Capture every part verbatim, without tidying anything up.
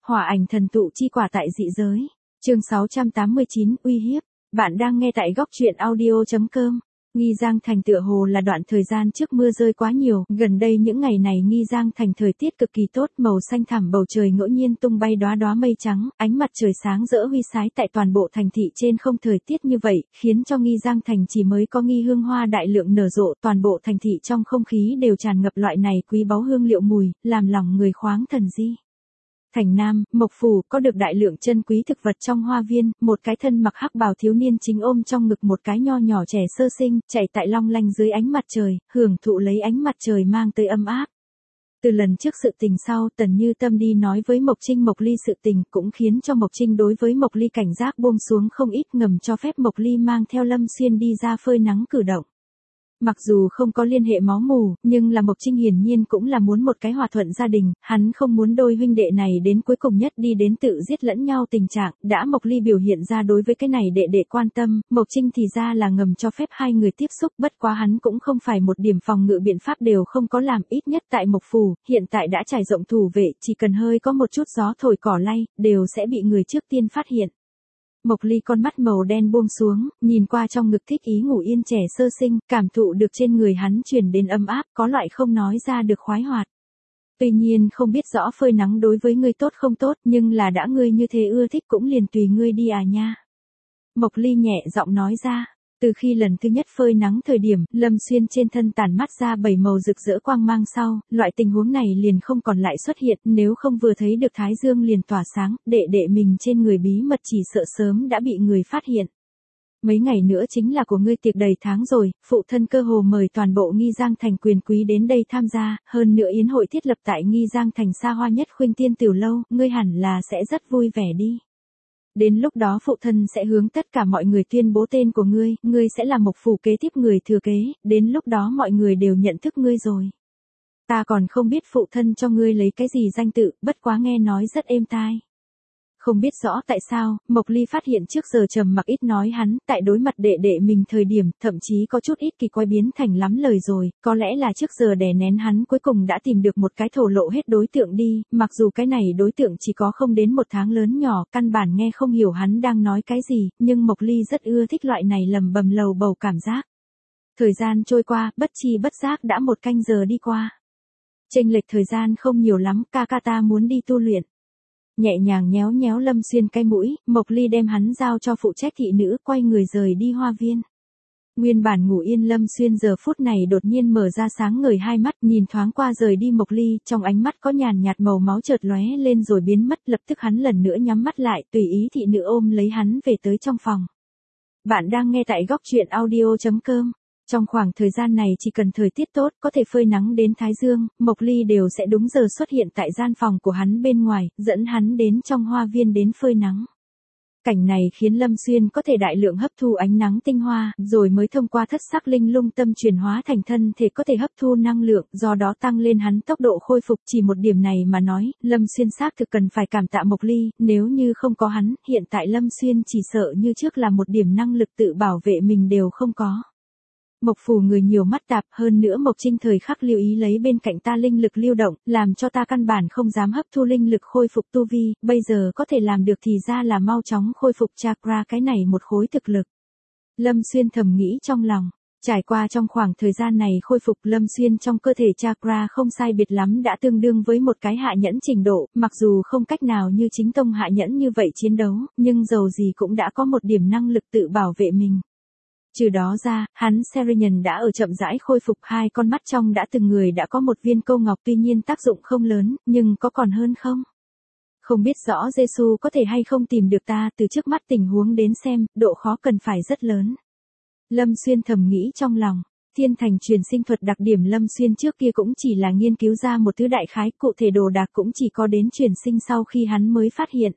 Hỏa ảnh thần tụ chi quả tại dị giới. Chương sáu trăm tám mươi chín, uy hiếp. Bạn đang nghe tại góc truyện audio chấm com. Nghi Giang Thành tựa hồ là đoạn thời gian trước mưa rơi quá nhiều, gần đây những ngày này Nghi Giang Thành thời tiết cực kỳ tốt, màu xanh thẳm bầu trời ngẫu nhiên tung bay đóa đóa mây trắng, ánh mặt trời sáng rỡ huy sái tại toàn bộ thành thị trên không. Thời tiết như vậy, khiến cho Nghi Giang Thành chỉ mới có nghi hương hoa đại lượng nở rộ, toàn bộ thành thị trong không khí đều tràn ngập loại này quý báu hương liệu mùi, làm lòng người khoáng thần di. Thành Nam, Mộc Phủ, có được đại lượng chân quý thực vật trong hoa viên, một cái thân mặc hắc bào thiếu niên chính ôm trong ngực một cái nho nhỏ trẻ sơ sinh, chạy tại long lanh dưới ánh mặt trời, hưởng thụ lấy ánh mặt trời mang tới ấm áp. Từ lần trước sự tình sau, Tần Như Tâm đi nói với Mộc Trinh Mộc Ly sự tình, cũng khiến cho Mộc Trinh đối với Mộc Ly cảnh giác buông xuống không ít, ngầm cho phép Mộc Ly mang theo Lâm Xuyên đi ra phơi nắng cử động. Mặc dù không có liên hệ máu mủ, nhưng là Mộc Trinh hiển nhiên cũng là muốn một cái hòa thuận gia đình, hắn không muốn đôi huynh đệ này đến cuối cùng nhất đi đến tự giết lẫn nhau tình trạng, đã Mộc Ly biểu hiện ra đối với cái này đệ đệ quan tâm, Mộc Trinh thì ra là ngầm cho phép hai người tiếp xúc, bất quá hắn cũng không phải một điểm phòng ngự biện pháp đều không có làm, ít nhất tại Mộc Phủ, hiện tại đã trải rộng thủ vệ, chỉ cần hơi có một chút gió thổi cỏ lay, đều sẽ bị người trước tiên phát hiện. Mộc Ly con mắt màu đen buông xuống, nhìn qua trong ngực thích ý ngủ yên trẻ sơ sinh, cảm thụ được trên người hắn truyền đến ấm áp, có loại không nói ra được khoái hoạt. Tuy nhiên không biết rõ phơi nắng đối với ngươi tốt không tốt, nhưng là đã ngươi như thế ưa thích cũng liền tùy ngươi đi à nha. Mộc Ly nhẹ giọng nói ra. Từ khi lần thứ nhất phơi nắng thời điểm, Lâm Xuyên trên thân tản mắt ra bảy màu rực rỡ quang mang sau, loại tình huống này liền không còn lại xuất hiện, nếu không vừa thấy được Thái Dương liền tỏa sáng, đệ đệ mình trên người bí mật chỉ sợ sớm đã bị người phát hiện. Mấy ngày nữa chính là của ngươi tiệc đầy tháng rồi, phụ thân cơ hồ mời toàn bộ Nghi Giang Thành quyền quý đến đây tham gia, hơn nữa yến hội thiết lập tại Nghi Giang Thành xa hoa nhất Khuynh Tiên Tiểu Lâu, ngươi hẳn là sẽ rất vui vẻ đi. Đến lúc đó phụ thân sẽ hướng tất cả mọi người tuyên bố tên của ngươi, ngươi sẽ là Mộc Phủ kế tiếp người thừa kế, đến lúc đó mọi người đều nhận thức ngươi rồi. Ta còn không biết phụ thân cho ngươi lấy cái gì danh tự, bất quá nghe nói rất êm tai. Không biết rõ tại sao, Mộc Ly phát hiện trước giờ trầm mặc ít nói hắn, tại đối mặt đệ đệ mình thời điểm, thậm chí có chút ít kỳ quái biến thành lắm lời rồi, có lẽ là trước giờ đè nén hắn cuối cùng đã tìm được một cái thổ lộ hết đối tượng đi, mặc dù cái này đối tượng chỉ có không đến một tháng lớn nhỏ, căn bản nghe không hiểu hắn đang nói cái gì, nhưng Mộc Ly rất ưa thích loại này lầm bầm lầu bầu cảm giác. Thời gian trôi qua, bất chi bất giác đã một canh giờ đi qua. Chênh lệch thời gian không nhiều lắm, ca ca ta muốn đi tu luyện. Nhẹ nhàng nhéo nhéo Lâm Xuyên cái mũi, Mộc Ly đem hắn giao cho phụ trách thị nữ, quay người rời đi hoa viên. Nguyên bản ngủ yên Lâm Xuyên giờ phút này đột nhiên mở ra sáng ngời hai mắt, nhìn thoáng qua rời đi Mộc Ly, trong ánh mắt có nhàn nhạt màu máu chợt lóe lên rồi biến mất, lập tức hắn lần nữa nhắm mắt lại, tùy ý thị nữ ôm lấy hắn về tới trong phòng. Bạn đang nghe tại góc truyện audio chấm com. Trong khoảng thời gian này chỉ cần thời tiết tốt, có thể phơi nắng đến Thái Dương, Mộc Ly đều sẽ đúng giờ xuất hiện tại gian phòng của hắn bên ngoài, dẫn hắn đến trong hoa viên đến phơi nắng. Cảnh này khiến Lâm Xuyên có thể đại lượng hấp thu ánh nắng tinh hoa, rồi mới thông qua thất sắc linh lung tâm chuyển hóa thành thân thể có thể hấp thu năng lượng, do đó tăng lên hắn tốc độ khôi phục. Chỉ một điểm này mà nói, Lâm Xuyên xác thực cần phải cảm tạ Mộc Ly, nếu như không có hắn, hiện tại Lâm Xuyên chỉ sợ như trước là một điểm năng lực tự bảo vệ mình đều không có. Mộc Phủ người nhiều mắt tạp, hơn nữa Mộc Trinh thời khắc lưu ý lấy bên cạnh ta linh lực lưu động, làm cho ta căn bản không dám hấp thu linh lực khôi phục tu vi, bây giờ có thể làm được thì ra là mau chóng khôi phục chakra cái này một khối thực lực. Lâm Xuyên thầm nghĩ trong lòng, trải qua trong khoảng thời gian này khôi phục Lâm Xuyên trong cơ thể chakra không sai biệt lắm đã tương đương với một cái hạ nhẫn trình độ, mặc dù không cách nào như chính tông hạ nhẫn như vậy chiến đấu, nhưng dầu gì cũng đã có một điểm năng lực tự bảo vệ mình. Trừ đó ra, hắn Serian đã ở chậm rãi khôi phục hai con mắt trong đã từng người đã có một viên câu ngọc tuy nhiên tác dụng không lớn, nhưng có còn hơn không? Không biết rõ Giê-xu có thể hay không tìm được ta từ trước mắt tình huống đến xem, độ khó cần phải rất lớn. Lâm Xuyên thầm nghĩ trong lòng, thiên thành truyền sinh thuật đặc điểm Lâm Xuyên trước kia cũng chỉ là nghiên cứu ra một thứ đại khái, cụ thể đồ đạc cũng chỉ có đến truyền sinh sau khi hắn mới phát hiện.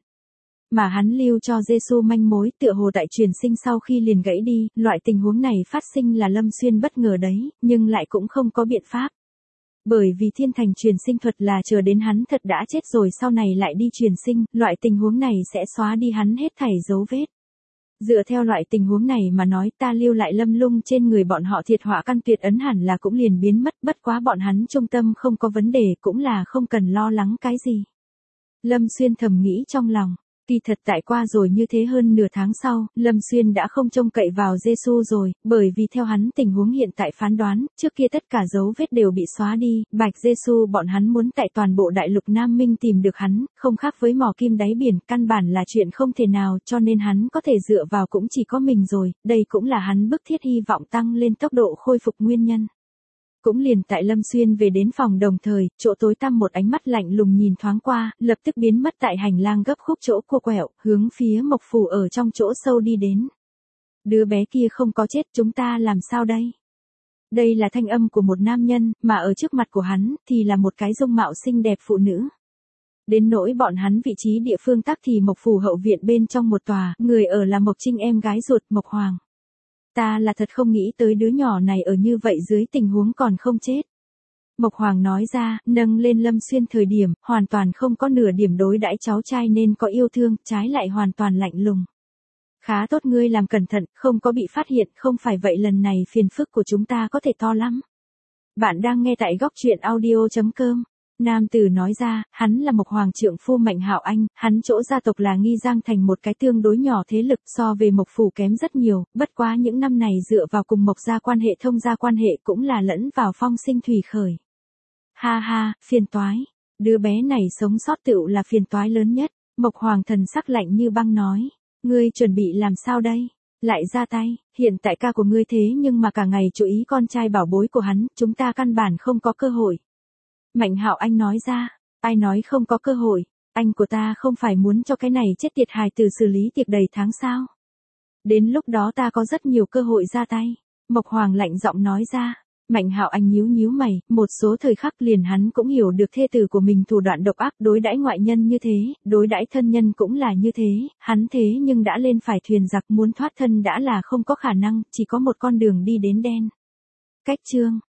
Mà hắn lưu cho Giê-xu manh mối tựa hồ tại truyền sinh sau khi liền gãy đi, loại tình huống này phát sinh là Lâm Xuyên bất ngờ đấy, nhưng lại cũng không có biện pháp. Bởi vì thiên thành truyền sinh thuật là chờ đến hắn thật đã chết rồi sau này lại đi truyền sinh, loại tình huống này sẽ xóa đi hắn hết thảy dấu vết. Dựa theo loại tình huống này mà nói ta lưu lại Lâm Lung trên người bọn họ thiệt họa căn tuyệt ấn hẳn là cũng liền biến mất, bất quá bọn hắn trung tâm không có vấn đề cũng là không cần lo lắng cái gì. Lâm Xuyên thầm nghĩ trong lòng. Kỳ thật tại qua rồi như thế hơn nửa tháng sau, Lâm Xuyên đã không trông cậy vào Giê-xu rồi, bởi vì theo hắn tình huống hiện tại phán đoán, trước kia tất cả dấu vết đều bị xóa đi, Bạch Giê-xu bọn hắn muốn tại toàn bộ đại lục Nam Minh tìm được hắn, không khác với mò kim đáy biển, căn bản là chuyện không thể nào, cho nên hắn có thể dựa vào cũng chỉ có mình rồi, đây cũng là hắn bức thiết hy vọng tăng lên tốc độ khôi phục nguyên nhân. Cũng liền tại Lâm Xuyên về đến phòng đồng thời, chỗ tối tăm một ánh mắt lạnh lùng nhìn thoáng qua, lập tức biến mất tại hành lang gấp khúc chỗ cua quẹo, hướng phía Mộc Phủ ở trong chỗ sâu đi đến. Đứa bé kia không có chết, chúng ta làm sao đây? Đây là thanh âm của một nam nhân, mà ở trước mặt của hắn, thì là một cái dung mạo xinh đẹp phụ nữ. Đến nỗi bọn hắn vị trí địa phương tác thì Mộc Phủ hậu viện bên trong một tòa, người ở là Mộc Trinh em gái ruột Mộc Hoàng. Ta là thật không nghĩ tới đứa nhỏ này ở như vậy dưới tình huống còn không chết. Mộc Hoàng nói ra, nâng lên Lâm Xuyên thời điểm, hoàn toàn không có nửa điểm đối đãi cháu trai nên có yêu thương, trái lại hoàn toàn lạnh lùng. Khá tốt ngươi làm cẩn thận, không có bị phát hiện, không phải vậy lần này phiền phức của chúng ta có thể to lắm. Bạn đang nghe tại góc truyện audio chấm com. Nam tử nói ra, hắn là Mộc Hoàng trượng phu Mạnh Hạo Anh, hắn chỗ gia tộc là Nghi Giang thành một cái tương đối nhỏ thế lực so về Mộc Phủ kém rất nhiều, bất quá những năm này dựa vào cùng Mộc gia quan hệ thông gia quan hệ cũng là lẫn vào phong sinh thủy khởi. Ha ha, phiền toái, đứa bé này sống sót tựu là phiền toái lớn nhất, Mộc Hoàng thần sắc lạnh như băng nói, ngươi chuẩn bị làm sao đây? Lại ra tay, hiện tại ca của ngươi thế nhưng mà cả ngày chú ý con trai bảo bối của hắn, chúng ta căn bản không có cơ hội. Mạnh Hạo Anh nói ra, ai nói không có cơ hội, anh của ta không phải muốn cho cái này chết tiệt hài tử xử lý tiệc đầy tháng sao. Đến lúc đó ta có rất nhiều cơ hội ra tay, Mộc Hoàng lạnh giọng nói ra. Mạnh Hạo Anh nhíu nhíu mày, một số thời khắc liền hắn cũng hiểu được thê tử của mình thủ đoạn độc ác đối đãi ngoại nhân như thế, đối đãi thân nhân cũng là như thế, hắn thế nhưng đã lên phải thuyền giặc muốn thoát thân đã là không có khả năng, chỉ có một con đường đi đến đen. Cách chương